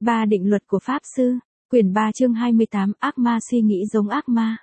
Ba định luật của Pháp Sư, quyển 3 chương 28, ác ma suy nghĩ giống ác ma.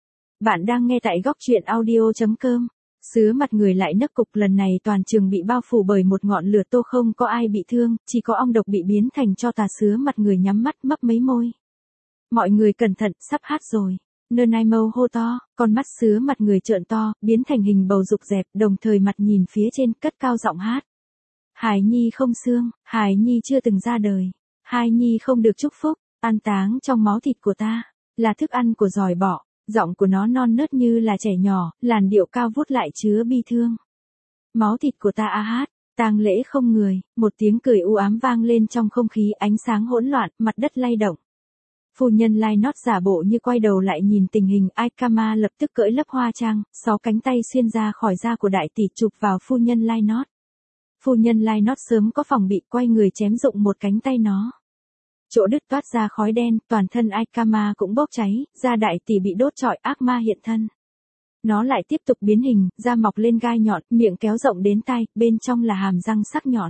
Bạn đang nghe tại góc truyện audio.com. Sứa mặt người lại nấc cục, lần này toàn trường bị bao phủ bởi một ngọn lửa tô, không có ai bị thương, chỉ có ong độc bị biến thành tro tà. Sứa mặt người nhắm mắt mấp mấy môi. Mọi người cẩn thận, sắp hát rồi. Nanaimo hô to, con mắt sứa mặt người trợn to, biến thành hình bầu dục dẹp, đồng thời mặt nhìn phía trên, cất cao giọng hát. Hải Nhi không xương, Hải Nhi chưa từng ra đời. Hải Nhi không được chúc phúc, an táng trong máu thịt của ta, là thức ăn của giòi bọ. Giọng của nó non nớt như là trẻ nhỏ, làn điệu cao vút lại chứa bi thương. Máu thịt của ta hát, tang lễ không người, một tiếng cười u ám vang lên trong không khí, ánh sáng hỗn loạn, mặt đất lay động. Phu nhân Lynott giả bộ như quay đầu lại nhìn tình hình, Aikama lập tức cởi lớp hoa trang, 6 cánh tay xuyên ra khỏi da của đại tỷ chụp vào phu nhân Lynott. Phu nhân Lynott sớm có phòng bị, quay người chém rụng một cánh tay nó. Chỗ đứt toát ra khói đen, toàn thân Aikama cũng bốc cháy, da đại tỷ bị đốt trọi, ác ma hiện thân. Nó lại tiếp tục biến hình, da mọc lên gai nhọn, miệng kéo rộng đến tai, bên trong là hàm răng sắc nhọn.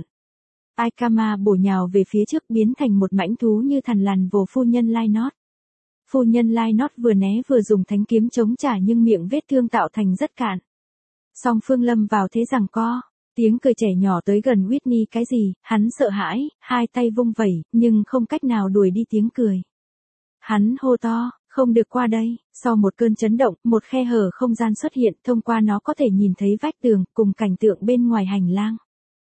Aikama bổ nhào về phía trước, biến thành một mãnh thú như thằn lằn vồ phu nhân Lynott. Phu nhân Lynott vừa né vừa dùng thánh kiếm chống trả, nhưng miệng vết thương tạo thành rất cạn. Song phương lâm vào thế giằng co. Tiếng cười trẻ nhỏ tới gần Whitney, cái gì, hắn sợ hãi, hai tay vung vẩy, nhưng không cách nào đuổi đi tiếng cười. Hắn hô to, không được qua đây. Sau một cơn chấn động, một khe hở không gian xuất hiện, thông qua nó có thể nhìn thấy vách tường, cùng cảnh tượng bên ngoài hành lang.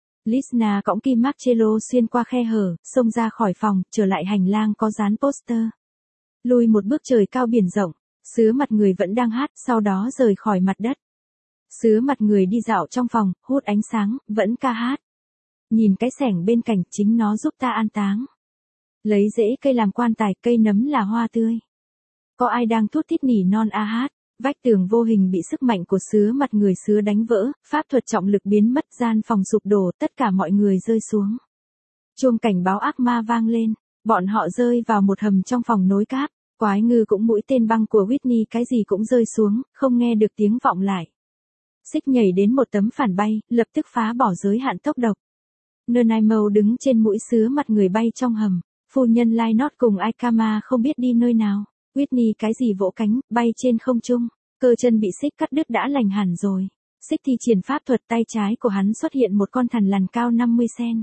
Lisna cõng Kim Marcello xuyên qua khe hở, xông ra khỏi phòng, trở lại hành lang có dán poster. Lùi một bước, trời cao biển rộng, sứa mặt người vẫn đang hát, sau đó rời khỏi mặt đất. Sứa mặt người đi dạo trong phòng, hút ánh sáng, vẫn ca hát. Nhìn cái xẻng bên cạnh, chính nó giúp ta an táng. Lấy rễ cây làm quan tài, cây nấm là hoa tươi. Có ai đang thút thít nỉ non a hát. Vách tường vô hình bị sức mạnh của sứa mặt người sứa đánh vỡ, pháp thuật trọng lực biến mất, gian phòng sụp đổ, tất cả mọi người rơi xuống. Chuông cảnh báo ác ma vang lên, bọn họ rơi vào một hầm trong phòng nối cáp. Quái ngư cũng mũi tên băng của Whitney cái gì cũng rơi xuống, không nghe được tiếng vọng lại. Xích nhảy đến một tấm phản bay, lập tức phá bỏ giới hạn tốc độc. Nanaimo đứng trên mũi sứa mặt người bay trong hầm. Phu nhân Lynott cùng Aikama không biết đi nơi nào. Whitney cái gì vỗ cánh, bay trên không trung. Cơ chân bị xích cắt đứt đã lành hẳn rồi. Xích thi triển pháp thuật, tay trái của hắn xuất hiện một con thằn lằn cao 50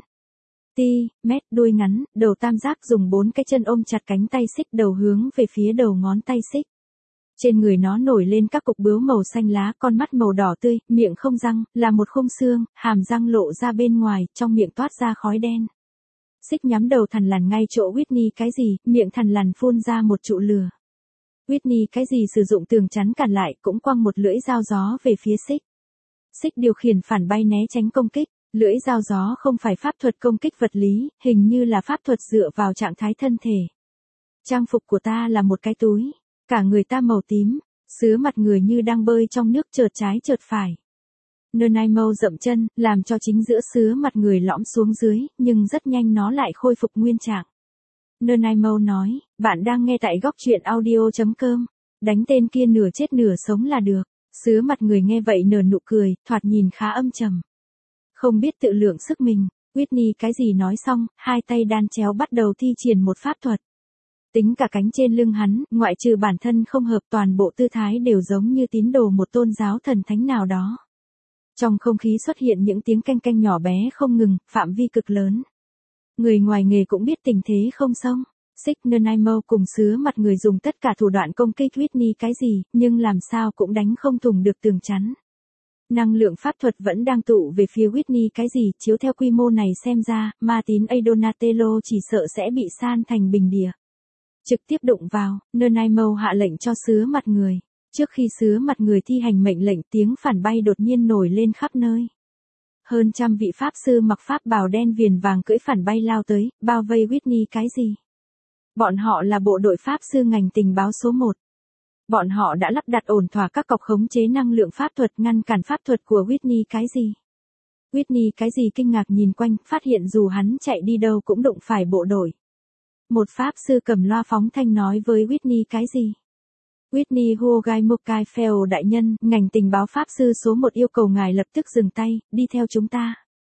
cm, đuôi ngắn, đầu tam giác, dùng 4 cái chân ôm chặt cánh tay xích, đầu hướng về phía đầu ngón tay xích. Trên người nó nổi lên các cục bướu màu xanh lá, con mắt màu đỏ tươi, miệng không răng, là một khung xương, hàm răng lộ ra bên ngoài, trong miệng toát ra khói đen. Xích nhắm đầu thằn lằn ngay chỗ Whitney cái gì, miệng thằn lằn phun ra một trụ lửa. Whitney cái gì sử dụng tường chắn cản lại, cũng quăng một lưỡi dao gió về phía xích. Xích điều khiển phản bay né tránh công kích. Lưỡi dao gió không phải pháp thuật công kích vật lý, hình như là pháp thuật dựa vào trạng thái thân thể. Trang phục của ta là một cái túi. Cả người ta màu tím, sứa mặt người như đang bơi trong nước, chợt trái chợt phải. Nanaimo dậm chân, làm cho chính giữa sứa mặt người lõm xuống dưới, nhưng rất nhanh nó lại khôi phục nguyên trạng. Nanaimo nói, bạn đang nghe tại góc truyện audio.com. Đánh tên kia nửa chết nửa sống là được. Sứa mặt người nghe vậy nở nụ cười, thoạt nhìn khá âm trầm. Không biết tự lượng sức mình, Whitney cái gì nói xong, hai tay đan chéo bắt đầu thi triển một pháp thuật. Tính cả cánh trên lưng hắn, ngoại trừ bản thân không hợp, toàn bộ tư thái đều giống như tín đồ một tôn giáo thần thánh nào đó. Trong không khí xuất hiện những tiếng canh canh nhỏ bé không ngừng, phạm vi cực lớn. Người ngoài nghề cũng biết tình thế không xong. Xích, Nanaimo cùng sứa mặt người dùng tất cả thủ đoạn công kích Whitney cái gì, nhưng làm sao cũng đánh không thủng được tường chắn. Năng lượng pháp thuật vẫn đang tụ về phía Whitney cái gì, chiếu theo quy mô này xem ra, ma tín A Donatello chỉ sợ sẽ bị san thành bình địa. Trực tiếp đụng vào, Nanaimo hạ lệnh cho sứa mặt người. Trước khi sứa mặt người thi hành mệnh lệnh, tiếng phản bay đột nhiên nổi lên khắp nơi. Hơn trăm vị pháp sư mặc pháp bào đen viền vàng cưỡi phản bay lao tới, bao vây Whitney cái gì. Bọn họ là bộ đội pháp sư ngành tình báo số 1. Bọn họ đã lắp đặt ổn thỏa các cọc khống chế năng lượng pháp thuật, ngăn cản pháp thuật của Whitney cái gì. Whitney cái gì kinh ngạc nhìn quanh, phát hiện dù hắn chạy đi đâu cũng đụng phải bộ đội. Một pháp sư cầm loa phóng thanh nói với Whitney cái gì. Whitney Huogai Mokai Phèo đại nhân, ngành tình báo pháp sư số 1 yêu cầu ngài lập tức dừng tay, đi theo chúng ta.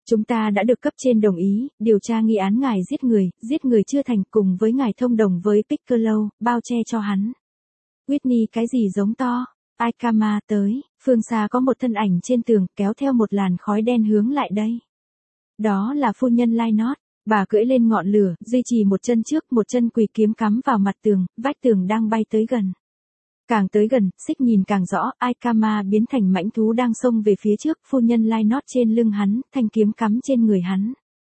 Chúng ta đã được cấp trên đồng ý, điều tra nghi án ngài giết người chưa thành cùng với ngài thông đồng với Piccolo, bao che cho hắn. Whitney cái gì giống to. Aikama tới, phương xa có một thân ảnh trên tường kéo theo một làn khói đen hướng lại đây. Đó là phu nhân Lynott, bà cưỡi lên ngọn lửa, duy trì một chân trước, một chân quỳ kiếm cắm vào mặt tường, vách tường đang bay tới gần. Càng tới gần, Xích nhìn càng rõ, Aikama biến thành mãnh thú đang xông về phía trước, phu nhân Lynott trên lưng hắn, thanh kiếm cắm trên người hắn.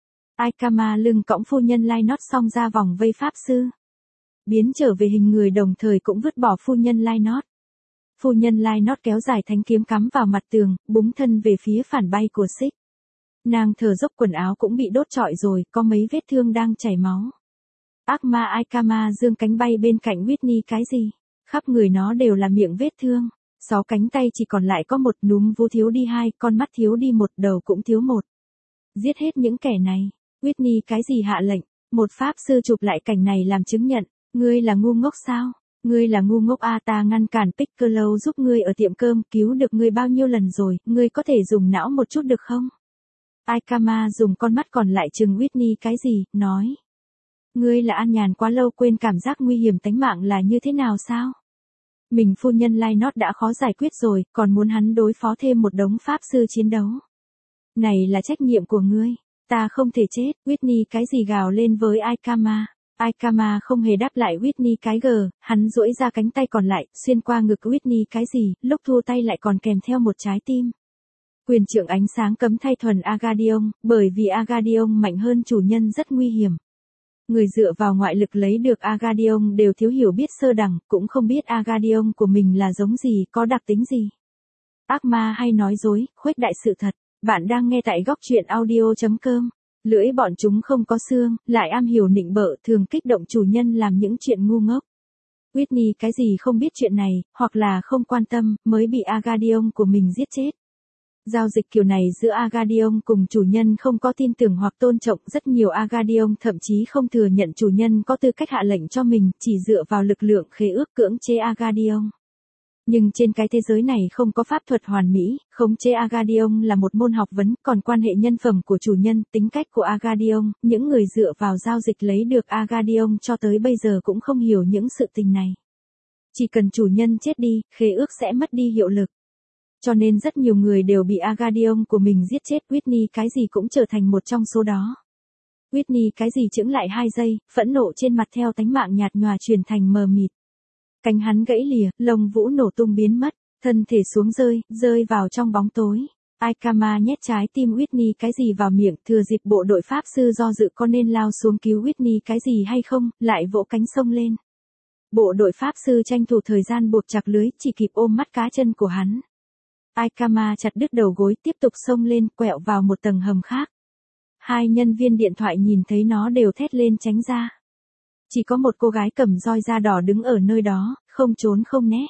Aikama lưng cõng phu nhân Lynott xong ra vòng vây pháp sư. Biến trở về hình người đồng thời cũng vứt bỏ phu nhân Lynott. Phu nhân Lynott kéo dài thanh kiếm cắm vào mặt tường, búng thân về phía phản bay của Xích. Nàng thở dốc quần áo cũng bị đốt trọi rồi, có mấy vết thương đang chảy máu. Ác ma Aikama giương cánh bay bên cạnh Whitney cái gì? Khắp người nó đều là miệng vết thương. 6 cánh tay chỉ còn lại có một, núm vú thiếu đi 2, con mắt thiếu đi 1, đầu cũng thiếu 1. Giết hết những kẻ này. Whitney cái gì hạ lệnh? Một pháp sư chụp lại cảnh này làm chứng nhận. Ngươi là ngu ngốc sao? Ngươi là ngu ngốc à, ta ngăn cản Piccolo giúp ngươi ở tiệm cơm, cứu được ngươi bao nhiêu lần rồi, ngươi có thể dùng não một chút được không? Aikama dùng con mắt còn lại trừng Whitney cái gì, nói. Ngươi là an nhàn quá lâu quên cảm giác nguy hiểm tánh mạng là như thế nào sao? Mình phu nhân Lynott đã khó giải quyết rồi, còn muốn hắn đối phó thêm một đống pháp sư chiến đấu. Này là trách nhiệm của ngươi, ta không thể chết, Whitney cái gì gào lên với Aikama. Aikama không hề đáp lại Whitney cái gờ, hắn duỗi ra cánh tay còn lại, xuyên qua ngực Whitney cái gì, lúc thu tay lại còn kèm theo một trái tim. Quyền trượng ánh sáng cấm thay thuần Agadion, bởi vì Agadion mạnh hơn chủ nhân rất nguy hiểm. Người dựa vào ngoại lực lấy được Agadion đều thiếu hiểu biết sơ đẳng, cũng không biết Agadion của mình là giống gì, có đặc tính gì. Ác ma hay nói dối, khuếch đại sự thật. Bạn đang nghe tại góc truyện audio.com. Lưỡi bọn chúng không có xương, lại am hiểu nịnh bợ, thường kích động chủ nhân làm những chuyện ngu ngốc. Whitney cái gì không biết chuyện này, hoặc là không quan tâm, mới bị Agadion của mình giết chết. Giao dịch kiểu này giữa Agadion cùng chủ nhân không có tin tưởng hoặc tôn trọng, rất nhiều Agadion thậm chí không thừa nhận chủ nhân có tư cách hạ lệnh cho mình, chỉ dựa vào lực lượng khế ước cưỡng chế Agadion. Nhưng trên cái thế giới này không có pháp thuật hoàn mỹ, khống chế Agadion là một môn học vấn, còn quan hệ nhân phẩm của chủ nhân, tính cách của Agadion, những người dựa vào giao dịch lấy được Agadion cho tới bây giờ cũng không hiểu những sự tình này. Chỉ cần chủ nhân chết đi, khế ước sẽ mất đi hiệu lực. Cho nên rất nhiều người đều bị Agadion của mình giết chết, Whitney cái gì cũng trở thành một trong số đó. Whitney cái gì chững lại 2 giây, phẫn nộ trên mặt theo tánh mạng nhạt nhòa chuyển thành mờ mịt. Cánh hắn gãy lìa, lông vũ nổ tung biến mất, thân thể xuống rơi vào trong bóng tối. Aikama nhét trái tim Whitney cái gì vào miệng, thừa dịp bộ đội pháp sư do dự có nên lao xuống cứu Whitney cái gì hay không, lại vỗ cánh sông lên. Bộ đội pháp sư tranh thủ thời gian buộc chặt lưới, chỉ kịp ôm mắt cá chân của hắn. Aikama chặt đứt đầu gối, tiếp tục xông lên, quẹo vào một tầng hầm khác. 2 nhân viên điện thoại nhìn thấy nó đều thét lên tránh ra. Chỉ có một cô gái cầm roi da đỏ đứng ở nơi đó, không trốn không né.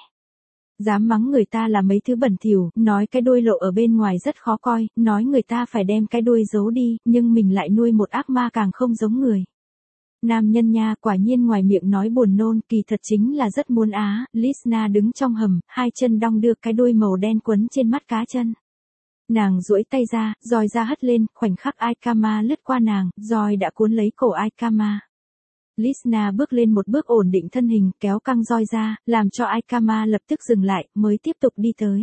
Dám mắng người ta là mấy thứ bẩn thỉu, nói cái đuôi lộ ở bên ngoài rất khó coi, nói người ta phải đem cái đuôi giấu đi, nhưng mình lại nuôi một ác ma càng không giống người. Nam nhân nha, quả nhiên ngoài miệng nói buồn nôn, kỳ thật chính là rất muốn á. Lisna đứng trong hầm, 2 chân đong đưa cái đuôi màu đen quấn trên mắt cá chân. Nàng duỗi tay ra, roi ra hất lên, khoảnh khắc Aikama lướt qua nàng, roi đã cuốn lấy cổ Aikama. Lisna bước lên một bước ổn định thân hình, kéo căng roi ra, làm cho Aikama lập tức dừng lại, mới tiếp tục đi tới.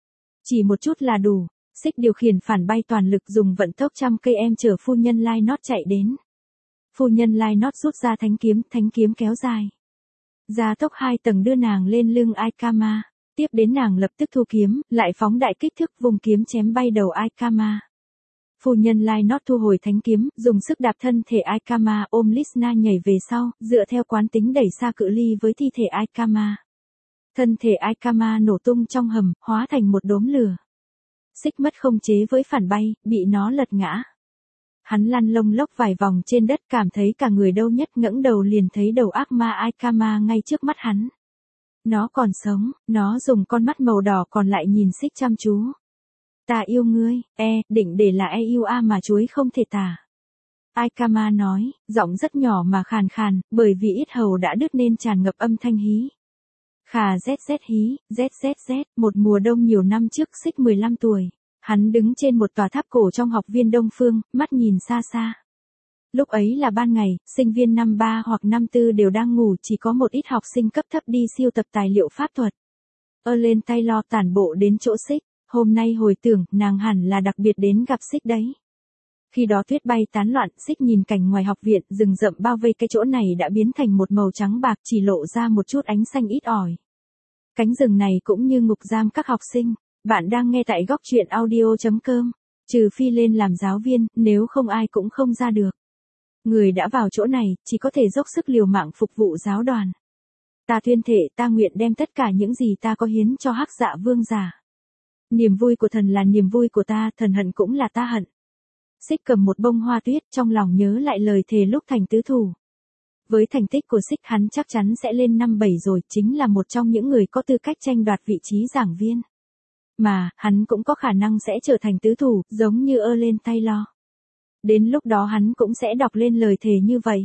Chỉ một chút là đủ. Xích điều khiển phản bay toàn lực dùng vận tốc 100 km chở phu nhân Lynott chạy đến. Phu nhân Lynott rút ra thánh kiếm kéo dài. Gia tốc 2 tầng đưa nàng lên lưng Aikama. Tiếp đến nàng lập tức thu kiếm, lại phóng đại kích thước vùng kiếm chém bay đầu Aikama. Phu nhân Lynott thu hồi thánh kiếm, dùng sức đạp thân thể Aikama ôm Lisna nhảy về sau, dựa theo quán tính đẩy xa cự ly với thi thể Aikama. Thân thể Aikama nổ tung trong hầm, hóa thành một đốm lửa. Xích mất không chế với phản bay, bị nó lật ngã. Hắn lăn lông lốc vài vòng trên đất, cảm thấy cả người đâu nhất, ngẩng đầu liền thấy đầu ác ma Aikama ngay trước mắt hắn. Nó còn sống, nó dùng con mắt màu đỏ còn lại nhìn Xích chăm chú. Ta yêu ngươi, định để là yêu mà chuối không thể tả. Aikama nói, giọng rất nhỏ mà khàn khàn, bởi vì yết hầu đã đứt nên tràn ngập âm thanh hí. Khà zz hí, zzz, một mùa đông nhiều năm trước Xích 15 tuổi. Hắn đứng trên một tòa tháp cổ trong học viên Đông Phương, mắt nhìn xa xa. Lúc ấy là ban ngày, sinh viên năm 3 hoặc năm 4 đều đang ngủ, chỉ có một ít học sinh cấp thấp đi siêu tập tài liệu pháp thuật. Ellen Taylor tản bộ đến chỗ Xích, hôm nay hồi tưởng, nàng hẳn là đặc biệt đến gặp Xích đấy. Khi đó tuyết bay tán loạn, Xích nhìn cảnh ngoài học viện, rừng rậm bao vây cái chỗ này đã biến thành một màu trắng bạc, chỉ lộ ra một chút ánh xanh ít ỏi. Cánh rừng này cũng như ngục giam các học sinh. Bạn đang nghe tại góc truyện audio.com. Trừ phi lên làm giáo viên, nếu không ai cũng không ra được. Người đã vào chỗ này, chỉ có thể dốc sức liều mạng phục vụ giáo đoàn. Ta tuyên thệ, ta nguyện đem tất cả những gì ta có hiến cho Hắc Dạ Vương giả. Niềm vui của thần là niềm vui của ta, thần hận cũng là ta hận. Xích cầm một bông hoa tuyết, trong lòng nhớ lại lời thề lúc thành tứ thủ. Với thành tích của Xích, hắn chắc chắn sẽ lên năm 7 rồi, chính là một trong những người có tư cách tranh đoạt vị trí giảng viên. Mà, hắn cũng có khả năng sẽ trở thành tứ thủ, giống như Ellen Taylor. Đến lúc đó hắn cũng sẽ đọc lên lời thề như vậy.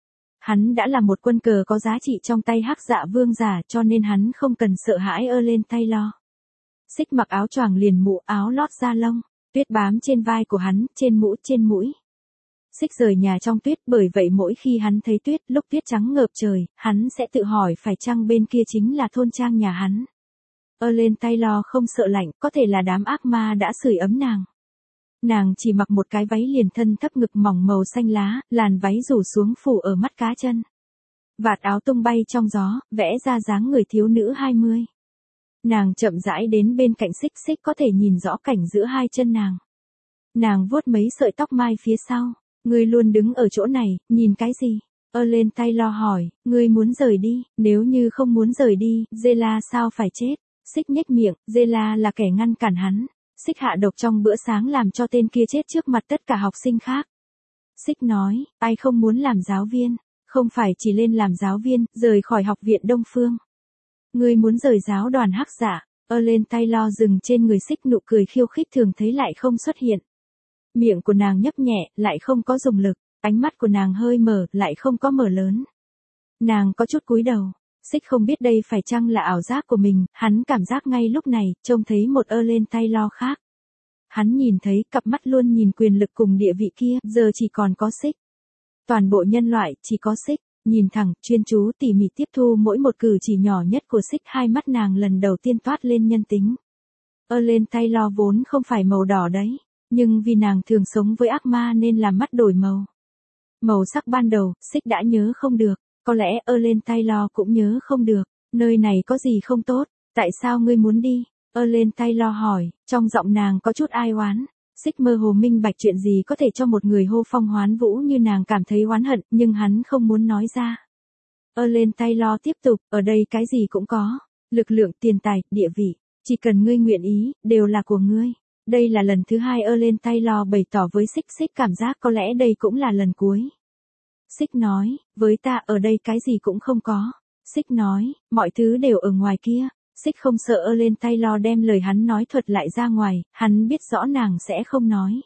Hắn đã là một quân cờ có giá trị trong tay Hắc Dạ Vương giả, cho nên hắn không cần sợ hãi Ellen Taylor. Xích mặc áo choàng liền mũ, áo lót da lông, tuyết bám trên vai của hắn, trên mũ, trên mũi. Xích rời nhà trong tuyết, bởi vậy mỗi khi hắn thấy tuyết, lúc tuyết trắng ngợp trời, hắn sẽ tự hỏi phải chăng bên kia chính là thôn trang nhà hắn. Ellen Taylor không sợ lạnh, có thể là đám ác ma đã sưởi ấm nàng. Nàng chỉ mặc một cái váy liền thân thấp ngực mỏng màu xanh lá, làn váy rủ xuống phủ ở mắt cá chân. Vạt áo tung bay trong gió, vẽ ra dáng người thiếu nữ 20. Nàng chậm rãi đến bên cạnh Xích, Xích có thể nhìn rõ cảnh giữa hai chân nàng. Nàng vuốt mấy sợi tóc mai phía sau. Ngươi luôn đứng ở chỗ này, nhìn cái gì? Ellen Taylor hỏi, ngươi muốn rời đi, nếu như không muốn rời đi, Zela sao phải chết? Xích nhếch miệng, Zela là kẻ ngăn cản hắn. Xích hạ độc trong bữa sáng làm cho tên kia chết trước mặt tất cả học sinh khác. Xích nói, ai không muốn làm giáo viên, không phải chỉ lên làm giáo viên, rời khỏi học viện Đông Phương. Ngươi muốn rời giáo đoàn Hắc Dạ. Ellen Taylor dừng trên người Xích, nụ cười khiêu khích thường thấy lại không xuất hiện. Miệng của nàng nhấp nhẹ, lại không có dùng lực, ánh mắt của nàng hơi mở, lại không có mở lớn. Nàng có chút cúi đầu. Xích không biết đây phải chăng là ảo giác của mình, hắn cảm giác ngay lúc này, trông thấy một Ellen Taylor khác. Hắn nhìn thấy cặp mắt luôn nhìn quyền lực cùng địa vị kia, giờ chỉ còn có Xích. Toàn bộ nhân loại, chỉ có Xích, nhìn thẳng, chuyên chú tỉ mỉ tiếp thu mỗi một cử chỉ nhỏ nhất của Xích, hai mắt nàng lần đầu tiên toát lên nhân tính. Ellen Taylor vốn không phải màu đỏ đấy, nhưng vì nàng thường sống với ác ma nên làm mắt đổi màu. Màu sắc ban đầu, Xích đã nhớ không được. Có lẽ Ellen Taylor cũng nhớ không được, nơi này có gì không tốt, tại sao ngươi muốn đi? Ellen Taylor hỏi, trong giọng nàng có chút ai oán. Xích mơ hồ minh bạch chuyện gì có thể cho một người hô phong hoán vũ như nàng cảm thấy oán hận, nhưng hắn không muốn nói ra. Ellen Taylor tiếp tục, ở đây cái gì cũng có, lực lượng, tiền tài, địa vị, chỉ cần ngươi nguyện ý, đều là của ngươi. Đây là lần thứ 2 Ellen Taylor bày tỏ với Xích, Xích cảm giác có lẽ đây cũng là lần cuối. Xích nói, với ta ở đây cái gì cũng không có. Xích nói, mọi thứ đều ở ngoài kia. Xích không sợ Ellen Taylor đem lời hắn nói thuật lại ra ngoài, hắn biết rõ nàng sẽ không nói.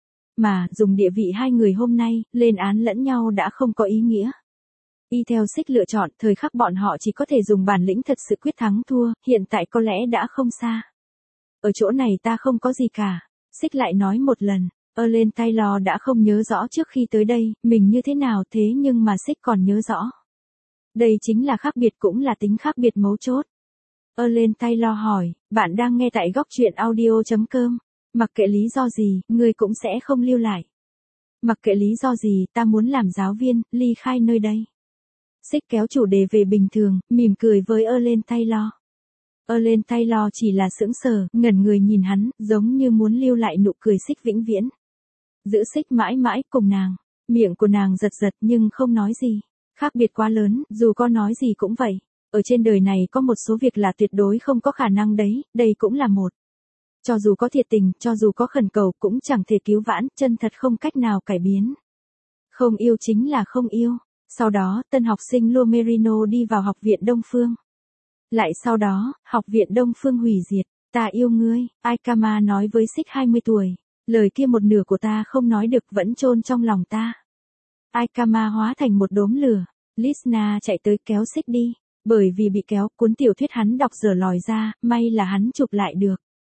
Mà, dùng địa vị hai người hôm nay, lên án lẫn nhau đã không có ý nghĩa. Y theo Xích lựa chọn, thời khắc bọn họ chỉ có thể dùng bản lĩnh thật sự quyết thắng thua, hiện tại có lẽ đã không xa. Ở chỗ này ta không có gì cả. Xích lại nói một lần. Ellen Taylor đã không nhớ rõ trước khi tới đây, mình như thế nào thế nhưng mà Xích còn nhớ rõ. Đây chính là khác biệt cũng là tính khác biệt mấu chốt. Ellen Taylor hỏi, bạn đang nghe tại góc truyện audio.com. Mặc kệ lý do gì, ngươi cũng sẽ không lưu lại. Mặc kệ lý do gì, ta muốn làm giáo viên, ly khai nơi đây. Xích kéo chủ đề về bình thường, mỉm cười với Ellen Taylor. Ellen Taylor chỉ là sững sờ, ngẩn người nhìn hắn, giống như muốn lưu lại nụ cười Xích vĩnh viễn. Giữ Xích mãi mãi cùng nàng. Miệng của nàng giật giật nhưng không nói gì. Khác biệt quá lớn, dù có nói gì cũng vậy. Ở trên đời này có một số việc là tuyệt đối không có khả năng đấy, đây cũng là một. Cho dù có thiệt tình, cho dù có khẩn cầu cũng chẳng thể cứu vãn, chân thật không cách nào cải biến. Không yêu chính là không yêu. Sau đó, tân học sinh Lua Merino đi vào học viện Đông Phương. Lại sau đó, học viện Đông Phương hủy diệt. Ta yêu ngươi, Aikama nói với Xích 20 tuổi. Lời kia một nửa của ta không nói được vẫn chôn trong lòng ta. Aikama hóa thành một đốm lửa. Lisna chạy tới kéo Xích đi. Bởi vì bị kéo, cuốn tiểu thuyết hắn đọc dở lòi ra, may là hắn chụp lại được.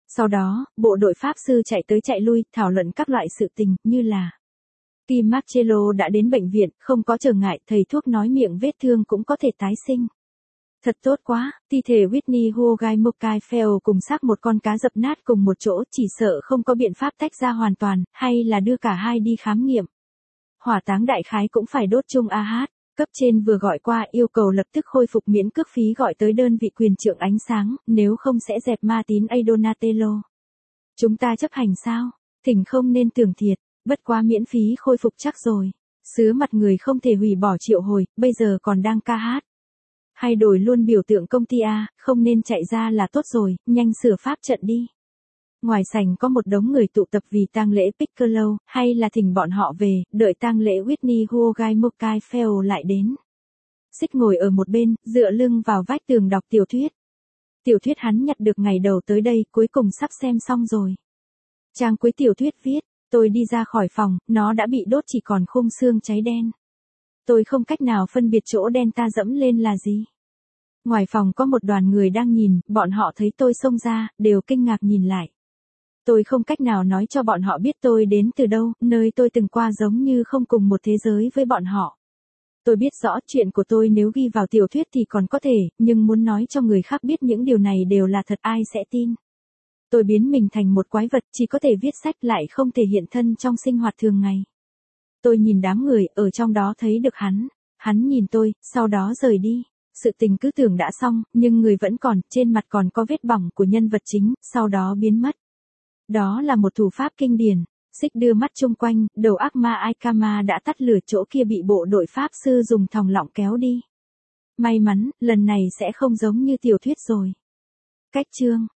Sau đó, bộ đội Pháp sư chạy tới chạy lui, thảo luận các loại sự tình, như là Kim Marcello đã đến bệnh viện, không có trở ngại, thầy thuốc nói miệng vết thương cũng có thể tái sinh. Thật tốt quá, thi thể Whitney Hogan-Mokay-Fell cùng xác một con cá dập nát cùng một chỗ, chỉ sợ không có biện pháp tách ra hoàn toàn, hay là đưa cả hai đi khám nghiệm. Hỏa táng đại khái cũng phải đốt chung AH. Cấp trên vừa gọi qua yêu cầu lập tức khôi phục miễn cước phí gọi tới đơn vị quyền trượng ánh sáng, nếu không sẽ dẹp ma tín A Donatello. Chúng ta chấp hành sao? Thỉnh không nên tưởng thiệt, bất quá miễn phí khôi phục chắc rồi. Sứa mặt người không thể hủy bỏ triệu hồi, bây giờ còn đang ca hát. Hay đổi luôn biểu tượng công ty A, không nên chạy ra là tốt rồi, nhanh sửa pháp trận đi. Ngoài sảnh có một đống người tụ tập vì tang lễ Piccolo, hay là thỉnh bọn họ về, đợi tang lễ Whitney Hogan-Mokay-Fell lại đến. Xích ngồi ở một bên, dựa lưng vào vách tường đọc tiểu thuyết. Tiểu thuyết hắn nhặt được ngày đầu tới đây, cuối cùng sắp xem xong rồi. Trang cuối tiểu thuyết viết, tôi đi ra khỏi phòng, nó đã bị đốt chỉ còn khung xương cháy đen. Tôi không cách nào phân biệt chỗ đen ta dẫm lên là gì. Ngoài phòng có một đoàn người đang nhìn, bọn họ thấy tôi xông ra, đều kinh ngạc nhìn lại. Tôi không cách nào nói cho bọn họ biết tôi đến từ đâu, nơi tôi từng qua giống như không cùng một thế giới với bọn họ. Tôi biết rõ chuyện của tôi nếu ghi vào tiểu thuyết thì còn có thể, nhưng muốn nói cho người khác biết những điều này đều là thật ai sẽ tin. Tôi biến mình thành một quái vật chỉ có thể viết sách lại không thể hiện thân trong sinh hoạt thường ngày. Tôi nhìn đám người ở trong đó thấy được hắn. Hắn nhìn tôi, sau đó rời đi. Sự tình cứ tưởng đã xong, nhưng người vẫn còn, trên mặt còn có vết bỏng của nhân vật chính, sau đó biến mất. Đó là một thủ pháp kinh điển. Xích đưa mắt chung quanh, đầu ác ma Aikama đã tắt lửa chỗ kia bị bộ đội Pháp sư dùng thòng lọng kéo đi. May mắn, lần này sẽ không giống như tiểu thuyết rồi. Cách chương